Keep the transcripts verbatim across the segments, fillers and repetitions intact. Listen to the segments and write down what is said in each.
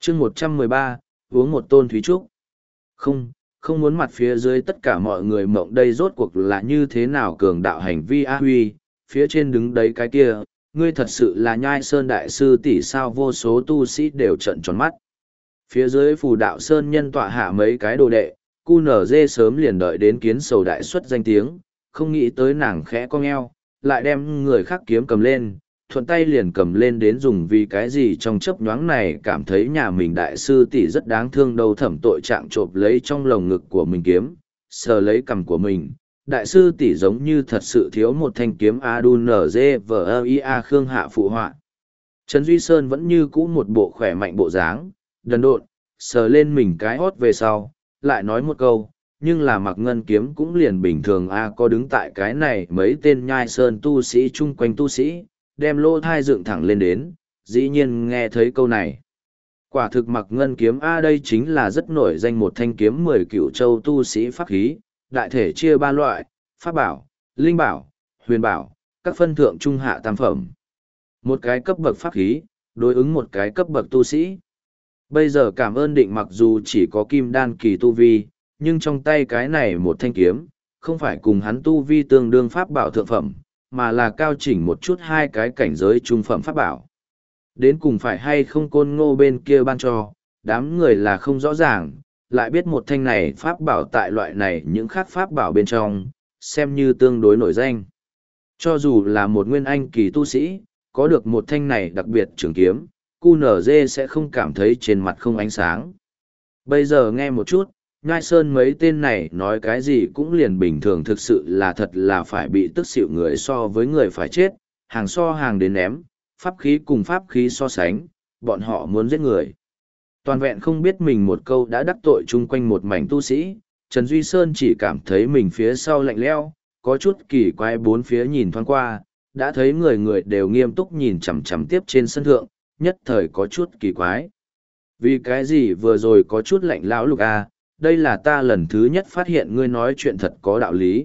chương một trăm mười ba, uống một tôn thúy trúc. Không, không muốn mặt phía dưới tất cả mọi người mộng đây rốt cuộc là như thế nào cường đạo hành vi A Huy, phía trên đứng đấy cái kia, ngươi thật sự là nhai sơn đại sư tỷ sao vô số tu sĩ đều trận tròn mắt. Phía dưới phù đạo sơn nhân tọa hạ mấy cái đồ đệ, cu nở dê sớm liền đợi đến kiến sầu đại xuất danh tiếng, không nghĩ tới nàng khẽ cong eo, lại đem người khác kiếm cầm lên, thuận tay liền cầm lên đến dùng vì cái gì trong chớp nhoáng này cảm thấy nhà mình đại sư tỷ rất đáng thương đâu thẩm tội trạng trộm lấy trong lồng ngực của mình kiếm, sờ lấy cằm của mình. Đại sư tỷ giống như thật sự thiếu một thanh kiếm Adun nở dê vờ ia Khương Hạ phụ họa. Trần Duy Sơn vẫn như cũ một bộ khỏe mạnh bộ dáng, đần độn, sờ lên mình cái hót về sau, lại nói một câu, nhưng là mặc ngân kiếm cũng liền bình thường a có đứng tại cái này mấy tên nhai sơn tu sĩ chung quanh tu sĩ, đem lô thai dựng thẳng lên đến, dĩ nhiên nghe thấy câu này. Quả thực mặc ngân kiếm a đây chính là rất nổi danh một thanh kiếm mười cựu châu tu sĩ pháp khí, đại thể chia ba loại, pháp bảo, linh bảo, huyền bảo, các phân thượng trung hạ tam phẩm. Một cái cấp bậc pháp khí, đối ứng một cái cấp bậc tu sĩ. Bây giờ cảm ơn định mặc dù chỉ có kim đan kỳ tu vi, nhưng trong tay cái này một thanh kiếm, không phải cùng hắn tu vi tương đương pháp bảo thượng phẩm, mà là cao chỉnh một chút hai cái cảnh giới trung phẩm pháp bảo. Đến cùng phải hay không côn ngô bên kia ban cho, đám người là không rõ ràng, lại biết một thanh này pháp bảo tại loại này những khác pháp bảo bên trong, xem như tương đối nổi danh. Cho dù là một nguyên anh kỳ tu sĩ, có được một thanh này đặc biệt trường kiếm, cu nở dê sẽ không cảm thấy trên mặt không ánh sáng. Bây giờ nghe một chút, Nhai Sơn mấy tên này nói cái gì cũng liền bình thường thực sự là thật là phải bị tức xỉu người so với người phải chết, hàng so hàng đến ném, pháp khí cùng pháp khí so sánh, bọn họ muốn giết người. Toàn vẹn không biết mình một câu đã đắc tội chung quanh một mảnh tu sĩ, Trần Duy Sơn chỉ cảm thấy mình phía sau lạnh lẽo, có chút kỳ quái bốn phía nhìn thoáng qua, đã thấy người người đều nghiêm túc nhìn chằm chằm tiếp trên sân thượng, nhất thời có chút kỳ quái. Vì cái gì vừa rồi có chút lạnh lão lục a, đây là ta lần thứ nhất phát hiện ngươi nói chuyện thật có đạo lý.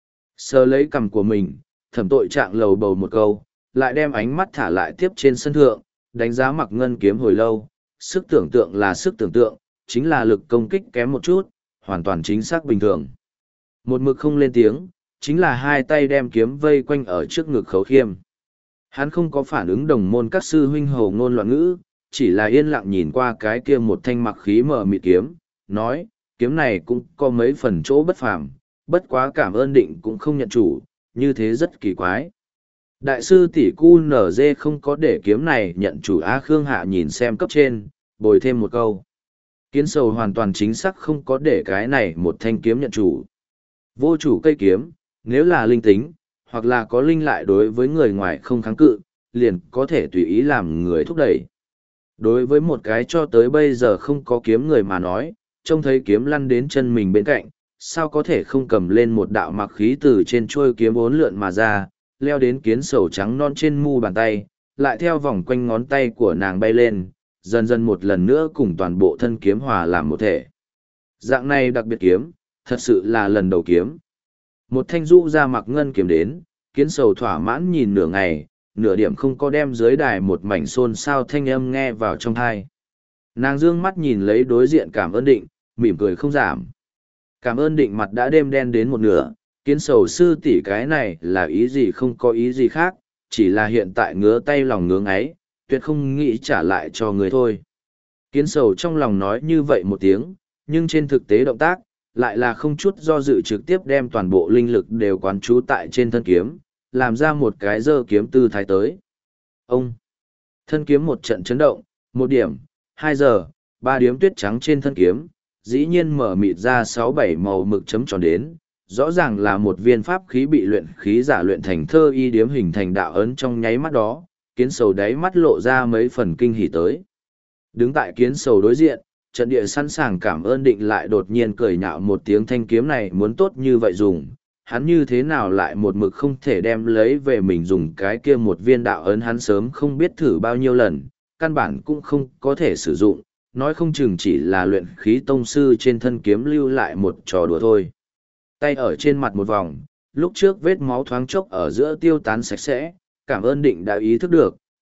Sờ lấy cằm của mình, thẩm tội trạng lầu bầu một câu, lại đem ánh mắt thả lại tiếp trên sân thượng, đánh giá mặc ngân kiếm hồi lâu, sức tưởng tượng là sức tưởng tượng, chính là lực công kích kém một chút, hoàn toàn chính xác bình thường. Một mực không lên tiếng, chính là hai tay đem kiếm vây quanh ở trước ngực Khấu Khiêm. Hắn không có phản ứng đồng môn các sư huynh hầu ngôn loạn ngữ, chỉ là yên lặng nhìn qua cái kia một thanh mặc khí mở mịt kiếm, nói, kiếm này cũng có mấy phần chỗ bất phàm, bất quá cảm ơn định cũng không nhận chủ, như thế rất kỳ quái. Đại sư tỷ cu nở dê không có để kiếm này nhận chủ A Khương Hạ nhìn xem cấp trên, bồi thêm một câu. Kiến sầu hoàn toàn chính xác không có để cái này một thanh kiếm nhận chủ. Vô chủ cây kiếm, nếu là linh tính, hoặc là có linh lại đối với người ngoài không kháng cự, liền có thể tùy ý làm người thúc đẩy. Đối với một cái cho tới bây giờ không có kiếm người mà nói, trông thấy kiếm lăn đến chân mình bên cạnh, sao có thể không cầm lên một đạo mặc khí từ trên chuôi kiếm bốn lượn mà ra, leo đến kiến sầu trắng non trên mu bàn tay, lại theo vòng quanh ngón tay của nàng bay lên, dần dần một lần nữa cùng toàn bộ thân kiếm hòa làm một thể. Dạng này đặc biệt kiếm, thật sự là lần đầu kiếm. Một thanh rũ ra mặc ngân kiếm đến, kiến sầu thỏa mãn nhìn nửa ngày, nửa điểm không có đem dưới đài một mảnh xôn xao thanh âm nghe vào trong thai. Nàng dương mắt nhìn lấy đối diện cảm ơn định, mỉm cười không giảm. Cảm ơn định mặt đã đêm đen đến một nửa, kiến sầu sư tỷ cái này là ý gì không có ý gì khác, chỉ là hiện tại ngứa tay lòng ngưỡng ấy, tuyệt không nghĩ trả lại cho người thôi. Kiến sầu trong lòng nói như vậy một tiếng, nhưng trên thực tế động tác, lại là không chút do dự trực tiếp đem toàn bộ linh lực đều quán trú tại trên thân kiếm, làm ra một cái giơ kiếm tư thái tới. Ông! Thân kiếm một trận chấn động, một điểm, hai giờ, ba điếm tuyết trắng trên thân kiếm, dĩ nhiên mở mịt ra sáu bảy màu mực chấm tròn đến, rõ ràng là một viên pháp khí bị luyện khí giả luyện thành thơ y điếm hình thành đạo ấn trong nháy mắt đó, kiến sầu đáy mắt lộ ra mấy phần kinh hỉ tới. Đứng tại kiến sầu đối diện, trận địa sẵn sàng cảm ơn định lại đột nhiên cười nhạo một tiếng thanh kiếm này muốn tốt như vậy dùng, hắn như thế nào lại một mực không thể đem lấy về mình dùng cái kia một viên đạo ấn hắn sớm không biết thử bao nhiêu lần, căn bản cũng không có thể sử dụng, nói không chừng chỉ là luyện khí tông sư trên thân kiếm lưu lại một trò đùa thôi. Tay ở trên mặt một vòng, lúc trước vết máu thoáng chốc ở giữa tiêu tán sạch sẽ, cảm ơn định đã ý thức được,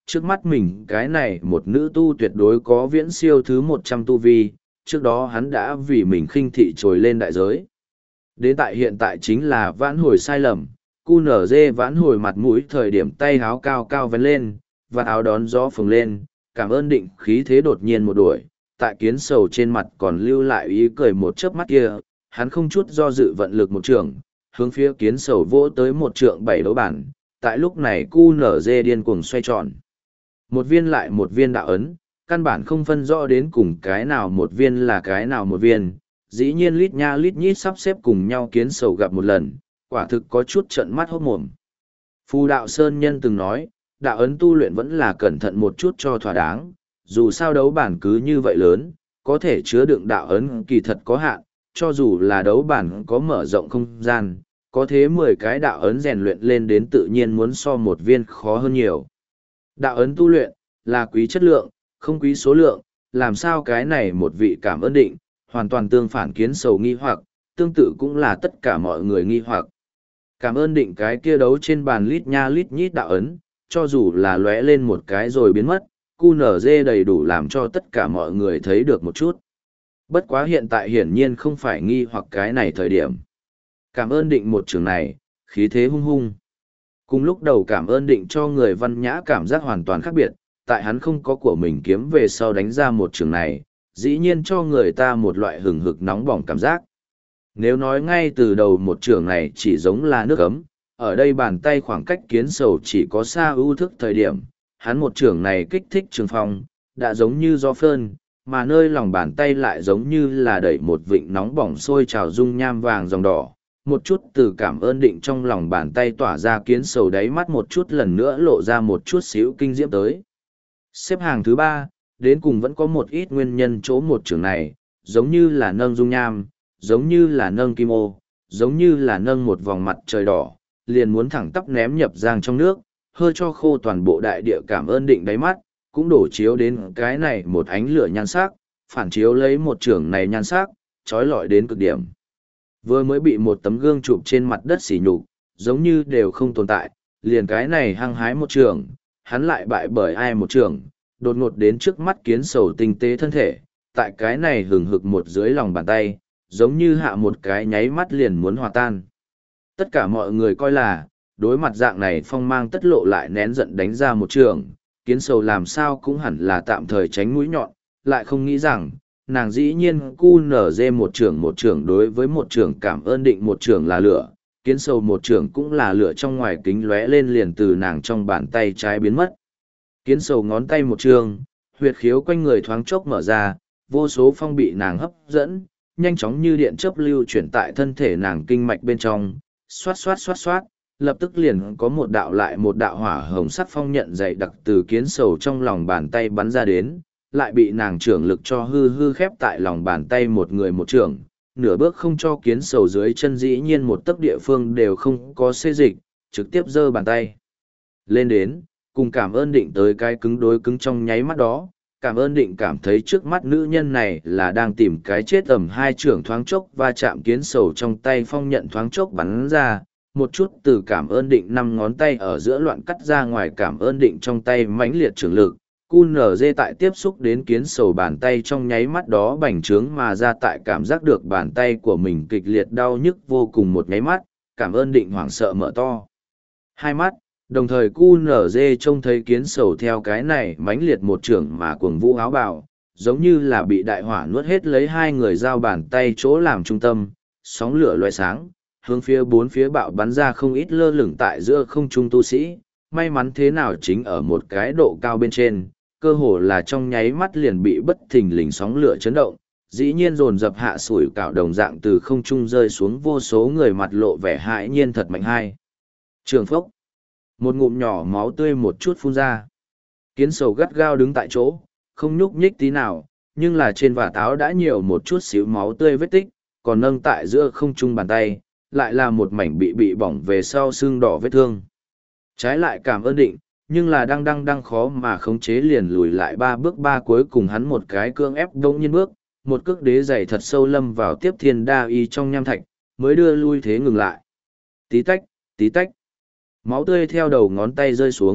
trước mắt mình cái này một nữ tu tuyệt đối có viễn siêu thứ một trăm tu vi, trước đó hắn đã vì mình khinh thị trồi lên đại giới. Đến tại hiện tại chính là vãn hồi sai lầm, cu nở dê vãn hồi mặt mũi thời điểm tay háo cao cao vén lên, và áo đón gió phồng lên, cảm ơn định khí thế đột nhiên một đuổi, tại kiến sầu trên mặt còn lưu lại ý cười một chớp mắt kia, hắn không chút do dự vận lực một trường, hướng phía kiến sầu vỗ tới một trượng bảy đấu bản, tại lúc này cu nở dê điên cuồng xoay tròn. Một viên lại một viên đạo ấn, căn bản không phân rõ đến cùng cái nào một viên là cái nào một viên, dĩ nhiên lít nha lít nhít sắp xếp cùng nhau kiến sầu gặp một lần, quả thực có chút trận mắt hốt mồm. Phù đạo Sơn Nhân từng nói, đạo ấn tu luyện vẫn là cẩn thận một chút cho thỏa đáng, dù sao đấu bản cứ như vậy lớn, có thể chứa đựng đạo ấn kỳ thật có hạn, cho dù là đấu bản có mở rộng không gian, có thế mười cái đạo ấn rèn luyện lên đến tự nhiên muốn so một viên khó hơn nhiều. Đạo ấn tu luyện, là quý chất lượng, không quý số lượng, làm sao cái này một vị cảm ơn định, hoàn toàn tương phản kiến sầu nghi hoặc, tương tự cũng là tất cả mọi người nghi hoặc. Cảm ơn định cái kia đấu trên bàn lít nha lít nhít đạo ấn, cho dù là lóe lên một cái rồi biến mất, cu nở dê đầy đủ làm cho tất cả mọi người thấy được một chút. Bất quá hiện tại hiển nhiên không phải nghi hoặc cái này thời điểm. Cảm ơn định một trường này, khí thế hung hung. Cùng lúc đầu cảm ơn định cho người văn nhã cảm giác hoàn toàn khác biệt, tại hắn không có của mình kiếm về sau đánh ra một trường này, dĩ nhiên cho người ta một loại hừng hực nóng bỏng cảm giác. Nếu nói ngay từ đầu một trường này chỉ giống là nước ấm, ở đây bàn tay khoảng cách kiến sầu chỉ có xa ưu thức thời điểm, hắn một trường này kích thích trường phong, đã giống như gió phơn, mà nơi lòng bàn tay lại giống như là đẩy một vịnh nóng bỏng sôi trào dung nham vàng dòng đỏ. Một chút từ cảm ơn định trong lòng bàn tay tỏa ra kiến sầu đáy mắt một chút lần nữa lộ ra một chút xíu kinh diễm tới. Xếp hàng thứ ba, đến cùng vẫn có một ít nguyên nhân chỗ một trường này, giống như là nâng dung nham, giống như là nâng kim ô, giống như là nâng một vòng mặt trời đỏ, liền muốn thẳng tắp ném nhập giang trong nước, hơi cho khô toàn bộ đại địa cảm ơn định đáy mắt, cũng đổ chiếu đến cái này một ánh lửa nhan sắc, phản chiếu lấy một trường này nhan sắc, trói lọi đến cực điểm. Vừa mới bị một tấm gương chụp trên mặt đất xỉ nhục, giống như đều không tồn tại, liền cái này hăng hái một trường, hắn lại bại bởi ai một trường, đột ngột đến trước mắt kiến sầu tinh tế thân thể, tại cái này hừng hực một dưới lòng bàn tay, giống như hạ một cái nháy mắt liền muốn hòa tan. Tất cả mọi người coi là, đối mặt dạng này phong mang tất lộ lại nén giận đánh ra một trường, kiến sầu làm sao cũng hẳn là tạm thời tránh mũi nhọn, lại không nghĩ rằng, nàng dĩ nhiên cu nở dê một trưởng một trưởng đối với một trưởng cảm ơn định một trưởng là lửa, kiến sầu một trưởng cũng là lửa trong ngoài kính lóe lên liền từ nàng trong bàn tay trái biến mất. Kiến sầu ngón tay một trường, huyệt khiếu quanh người thoáng chốc mở ra, vô số phong bị nàng hấp dẫn, nhanh chóng như điện chớp lưu chuyển tại thân thể nàng kinh mạch bên trong, xoát xoát xoát xoát, lập tức liền có một đạo lại một đạo hỏa hồng sắc phong nhận dày đặc từ kiến sầu trong lòng bàn tay bắn ra đến, lại bị nàng trưởng lực cho hư hư khép tại lòng bàn tay một người một trưởng, nửa bước không cho kiến sầu dưới chân dĩ nhiên một tấc địa phương đều không có xê dịch, trực tiếp giơ bàn tay lên đến, cùng cảm ơn định tới cái cứng đối cứng trong nháy mắt đó. Cảm ơn định cảm thấy trước mắt nữ nhân này là đang tìm cái chết ẩm hai trưởng thoáng chốc và chạm kiến sầu trong tay phong nhận thoáng chốc bắn ra, một chút từ cảm ơn định năm ngón tay ở giữa loạn cắt ra ngoài cảm ơn định trong tay mãnh liệt trường lực, cu nở dê tại tiếp xúc đến kiến sầu bàn tay trong nháy mắt đó bành trướng mà ra tại cảm giác được bàn tay của mình kịch liệt đau nhức vô cùng một nháy mắt, cảm ơn định hoảng sợ mở to hai mắt. Đồng thời cu nở dê trông thấy kiến sầu theo cái này mãnh liệt một trưởng mà cuồng vũ áo bào, giống như là bị đại hỏa nuốt hết lấy hai người giao bàn tay chỗ làm trung tâm, sóng lửa loe sáng, hướng phía bốn phía bạo bắn ra không ít lơ lửng tại giữa không trung tu sĩ, may mắn thế nào chính ở một cái độ cao bên trên, cơ hồ là trong nháy mắt liền bị bất thình lình sóng lửa chấn động, dĩ nhiên dồn dập hạ sủi cảo đồng dạng từ không trung rơi xuống vô số người mặt lộ vẻ hãi nhiên thật mạnh hai. Trường phốc. Một ngụm nhỏ máu tươi một chút phun ra. Kiến sầu gắt gao đứng tại chỗ, không nhúc nhích tí nào, nhưng là trên vạt áo đã nhiều một chút xíu máu tươi vết tích, còn nâng tại giữa không trung bàn tay, lại là một mảnh bị bị bỏng về sau xương đỏ vết thương. Trái lại cảm ơn định, nhưng là đang đang đang khó mà khống chế liền lùi lại ba bước ba cuối cùng hắn một cái cương ép đông nhiên bước, một cước đế giày thật sâu lâm vào tiếp thiên đa y trong nham thạch, mới đưa lui thế ngừng lại. Tí tách, tí tách. Máu tươi theo đầu ngón tay rơi xuống,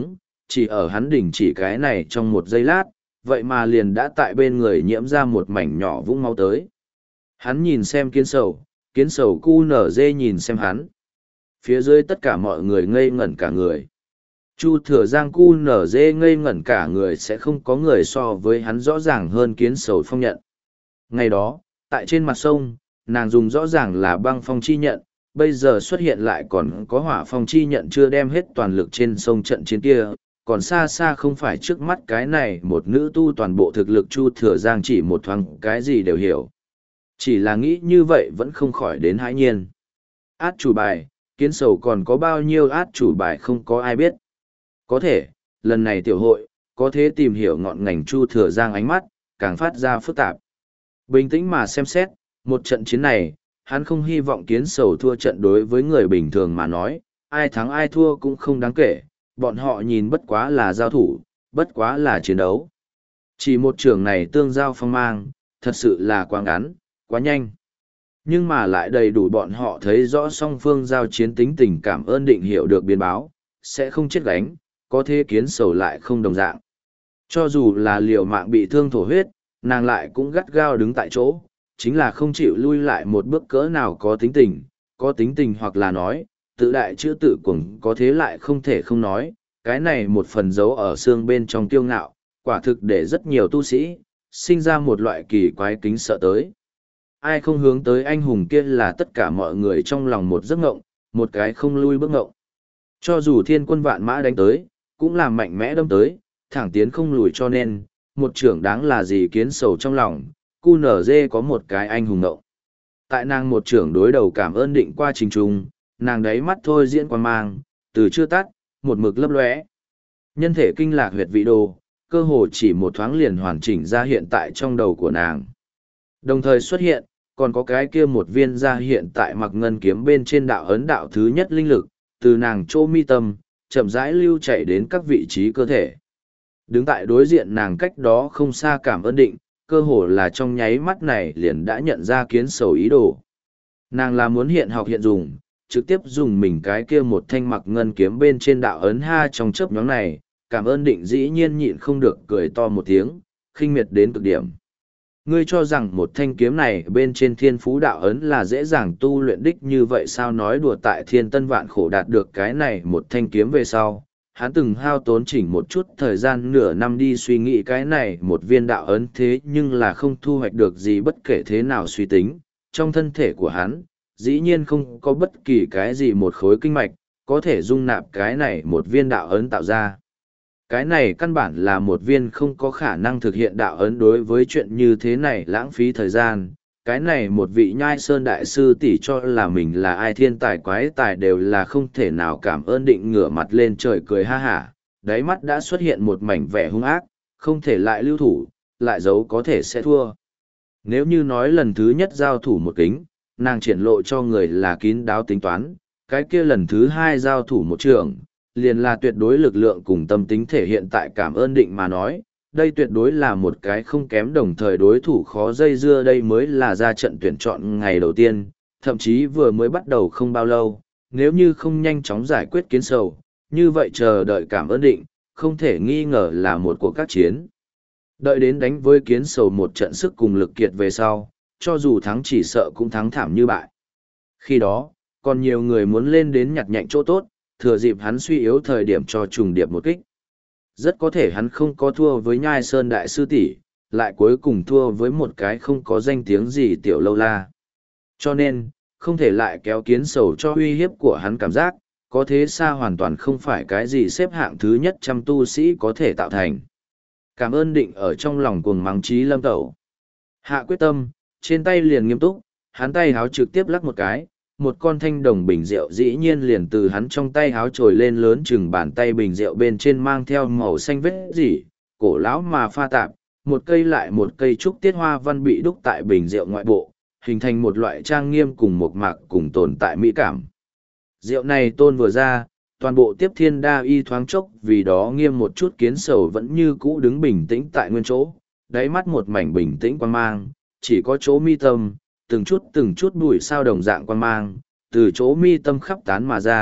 chỉ ở hắn đình chỉ cái này trong một giây lát, vậy mà liền đã tại bên người nhiễm ra một mảnh nhỏ vũng máu tới. Hắn nhìn xem kiến sầu, kiến sầu cu nở dê nhìn xem hắn. Phía dưới tất cả mọi người ngây ngẩn cả người. Chu Thừa Giang cu nở dê ngây ngẩn cả người, sẽ không có người so với hắn rõ ràng hơn kiến sầu phong nhận. Ngày đó, tại trên mặt sông, nàng dùng rõ ràng là băng phong chi nhận, bây giờ xuất hiện lại còn có hỏa phong chi nhận chưa đem hết toàn lực trên sông trận chiến kia, còn xa xa không phải trước mắt cái này một nữ tu toàn bộ thực lực. Chu Thừa Giang chỉ một thoáng cái gì đều hiểu. Chỉ là nghĩ như vậy vẫn không khỏi đến hãi nhiên. Át chủ bài, kiến sầu còn có bao nhiêu át chủ bài không có ai biết. Có thể, lần này tiểu hội, có thể tìm hiểu ngọn ngành. Chu Thừa Giang ánh mắt, càng phát ra phức tạp. Bình tĩnh mà xem xét, một trận chiến này, hắn không hy vọng kiến sầu thua trận. Đối với người bình thường mà nói, ai thắng ai thua cũng không đáng kể, bọn họ nhìn bất quá là giao thủ, bất quá là chiến đấu. Chỉ một trường này tương giao phong mang, thật sự là quá ngắn, quá nhanh. Nhưng mà lại đầy đủ bọn họ thấy rõ song phương giao chiến tính tình cảm. Ơn Định hiểu được biến báo, sẽ không chết gánh, có thể kiến sầu lại không đồng dạng. Cho dù là liều mạng bị thương thổ huyết, nàng lại cũng gắt gao đứng tại chỗ, chính là không chịu lui lại một bước. Cỡ nào có tính tình, có tính tình hoặc là nói, tự đại chữ tự cuồng, có thế lại không thể không nói, cái này một phần dấu ở xương bên trong kiêu ngạo, quả thực để rất nhiều tu sĩ, sinh ra một loại kỳ quái kính sợ tới. Ai không hướng tới anh hùng kia là tất cả mọi người trong lòng một giấc ngộng, một cái không lui bước ngộng. Cho dù thiên quân vạn mã đánh tới, cũng là mạnh mẽ đâm tới, thẳng tiến không lùi, cho nên, một trưởng đáng là gì kiến sầu trong lòng, cu nở dê có một cái anh hùng ngộng. Tại nàng một trưởng đối đầu Cảm Ơn Định qua trình trung, nàng đáy mắt thôi diễn quan mang, từ chưa tắt, một mực lấp lóe. Nhân thể kinh lạc huyệt vị đồ, cơ hồ chỉ một thoáng liền hoàn chỉnh ra hiện tại trong đầu của nàng. Đồng thời xuất hiện, còn có cái kia một viên ra hiện tại mặc ngân kiếm bên trên đạo ấn đạo thứ nhất linh lực, từ nàng chỗ mi tâm, chậm rãi lưu chạy đến các vị trí cơ thể. Đứng tại đối diện nàng cách đó không xa Cảm Ơn Định, cơ hồ là trong nháy mắt này liền đã nhận ra kiến sầu ý đồ. Nàng là muốn hiện học hiện dùng, trực tiếp dùng mình cái kia một thanh mặc ngân kiếm bên trên đạo ấn ha. Trong chớp nhoáng này, Cảm Ơn Định dĩ nhiên nhịn không được cười to một tiếng, khinh miệt đến cực điểm. Ngươi cho rằng một thanh kiếm này bên trên thiên phú đạo ấn là dễ dàng tu luyện đích như vậy sao? Nói đùa, tại thiên tân vạn khổ đạt được cái này một thanh kiếm về sau, hắn từng hao tốn chỉnh một chút thời gian nửa năm đi suy nghĩ cái này một viên đạo ấn, thế nhưng là không thu hoạch được gì. Bất kể thế nào suy tính, trong thân thể của hắn, dĩ nhiên không có bất kỳ cái gì một khối kinh mạch, có thể dung nạp cái này một viên đạo ấn tạo ra. Cái này căn bản là một viên không có khả năng thực hiện đạo ấn. Đối với chuyện như thế này lãng phí thời gian, cái này một vị Nhai Sơn đại sư tỷ cho là mình là ai thiên tài quái tài đều là không thể nào. Cảm Ơn Định ngửa mặt lên trời cười ha hả, đáy mắt đã xuất hiện một mảnh vẻ hung ác, không thể lại lưu thủ, lại giấu có thể sẽ thua. Nếu như nói lần thứ nhất giao thủ một kính, nàng triển lộ cho người là kín đáo tính toán, cái kia lần thứ hai giao thủ một trường, liền là tuyệt đối lực lượng cùng tâm tính thể hiện. Tại Cảm Ơn Định mà nói, đây tuyệt đối là một cái không kém, đồng thời đối thủ khó dây dưa. Đây mới là ra trận tuyển chọn ngày đầu tiên, thậm chí vừa mới bắt đầu không bao lâu, nếu như không nhanh chóng giải quyết kiến sầu, như vậy chờ đợi Cảm Ơn Định, không thể nghi ngờ là một cuộc các chiến. Đợi đến đánh với kiến sầu một trận sức cùng lực kiệt về sau, cho dù thắng chỉ sợ cũng thắng thảm như bại. Khi đó, còn nhiều người muốn lên đến nhặt nhạnh chỗ tốt, thừa dịp hắn suy yếu thời điểm cho trùng điệp một kích. Rất có thể hắn không có thua với Nhai Sơn đại sư tỷ, lại cuối cùng thua với một cái không có danh tiếng gì tiểu lâu la. Cho nên, không thể lại kéo kiến sầu cho uy hiếp của hắn. Cảm giác, có thế xa hoàn toàn không phải cái gì xếp hạng thứ nhất trăm tu sĩ có thể tạo thành. Cảm Ơn Định ở trong lòng cuồng mắng Chí Lâm Tẩu. Hạ quyết tâm, trên tay liền nghiêm túc, hắn tay háo trực tiếp lắc một cái, một con thanh đồng bình rượu dĩ nhiên liền từ hắn trong tay háo trồi lên, lớn chừng bàn tay. Bình rượu bên trên mang theo màu xanh vết dỉ, cổ lão mà pha tạp, một cây lại một cây trúc tiết hoa văn bị đúc tại bình rượu ngoại bộ, hình thành một loại trang nghiêm cùng một mạc cùng tồn tại mỹ cảm. Rượu này tôn vừa ra, toàn bộ Tiếp Thiên Đa Y thoáng chốc vì đó nghiêm một chút. Kiến sầu vẫn như cũ đứng bình tĩnh tại nguyên chỗ, đáy mắt một mảnh bình tĩnh quan mang, chỉ có chỗ mi tâm, từng chút từng chút bụi sao đồng dạng quan mang, từ chỗ mi tâm khắp tán mà ra,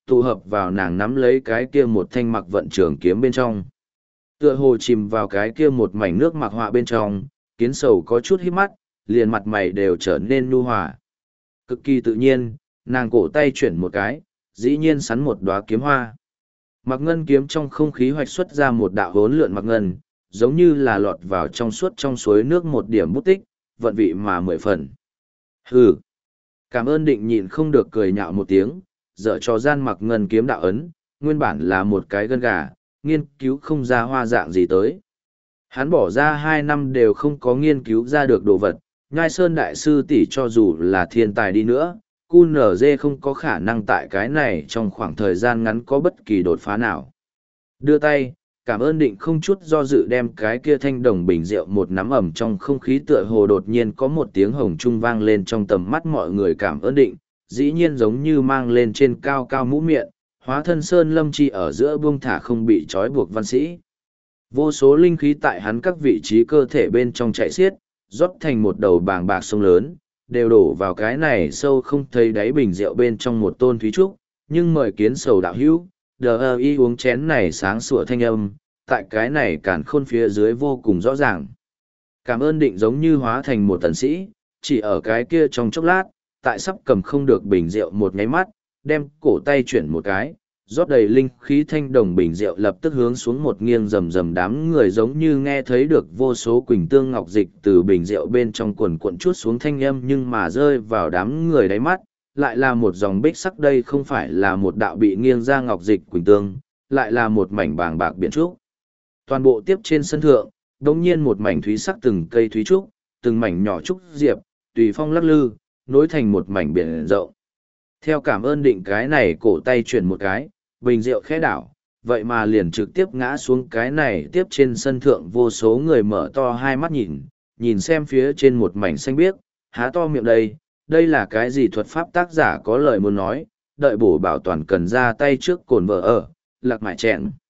tụ hợp vào nàng nắm lấy cái kia một thanh mặc vận trường kiếm bên trong. Tựa hồ chìm vào cái kia một mảnh nước mặc họa bên trong, kiến sầu có chút hít mắt, liền mặt mày đều trở nên nhu hòa. Cực kỳ tự nhiên, nàng cổ tay chuyển một cái, dĩ nhiên sắn một đóa kiếm hoa. Mặc ngân kiếm trong không khí hoạch xuất ra một đạo hốn lượn mặc ngân, giống như là lọt vào trong suốt trong suối nước một điểm bút tích, vận vị mà mười phần. Hừ! Cảm ơn định nhịn không được cười nhạo một tiếng, dở cho gian mặc ngân kiếm đạo ấn, nguyên bản là một cái gân gà, nghiên cứu không ra hoa dạng gì tới. Hắn bỏ ra hai năm đều không có nghiên cứu ra được đồ vật, Nhai Sơn Đại Sư tỷ cho dù là thiên tài đi nữa, cu nở dê không có khả năng tại cái này trong khoảng thời gian ngắn có bất kỳ đột phá nào. Đưa tay, cảm ơn định không chút do dự đem cái kia thanh đồng bình rượu một nắm ẩm trong không khí tựa hồ đột nhiên có một tiếng hồng trung vang lên trong tầm mắt mọi người cảm ơn định, dĩ nhiên giống như mang lên trên cao cao mũ miệng, hóa thân sơn lâm chi ở giữa buông thả không bị trói buộc văn sĩ. Vô số linh khí tại hắn các vị trí cơ thể bên trong chạy xiết, rót thành một đầu bàng bạc sông lớn, đều đổ vào cái này sâu không thấy đáy bình rượu bên trong một tôn thúy trúc, nhưng mời kiến sầu đạo hữu, đờ ơ y uống chén này sáng sủa thanh âm, tại cái này càn khôn phía dưới vô cùng rõ ràng. Cảm ơn định giống như hóa thành một tần sĩ, chỉ ở cái kia trong chốc lát, tại sắp cầm không được bình rượu một nháy mắt, đem cổ tay chuyển một cái, rót đầy linh khí thanh đồng bình rượu lập tức hướng xuống một nghiêng rầm rầm đám người giống như nghe thấy được vô số quỳnh tương ngọc dịch từ bình rượu bên trong quần cuộn chút xuống thanh âm nhưng mà rơi vào đám người đáy mắt, lại là một dòng bích sắc đây không phải là một đạo bị nghiêng ra ngọc dịch quỳnh tương, lại là một mảnh bàng bạc biển trúc. Toàn bộ tiếp trên sân thượng, đống nhiên một mảnh thúy sắc từng cây thúy trúc, từng mảnh nhỏ trúc diệp, tùy phong lắc lư, nối thành một mảnh biển rộng. Theo cảm ơn định cái này cổ tay chuyển một cái, bình rượu khẽ đảo, vậy mà liền trực tiếp ngã xuống cái này tiếp trên sân thượng vô số người mở to hai mắt nhìn, nhìn xem phía trên một mảnh xanh biếc, há to miệng đây, đây là cái gì thuật pháp tác giả có lời muốn nói, đợi bổ bảo toàn cần ra tay trước cồn vợ ở, lạc mại chẹn.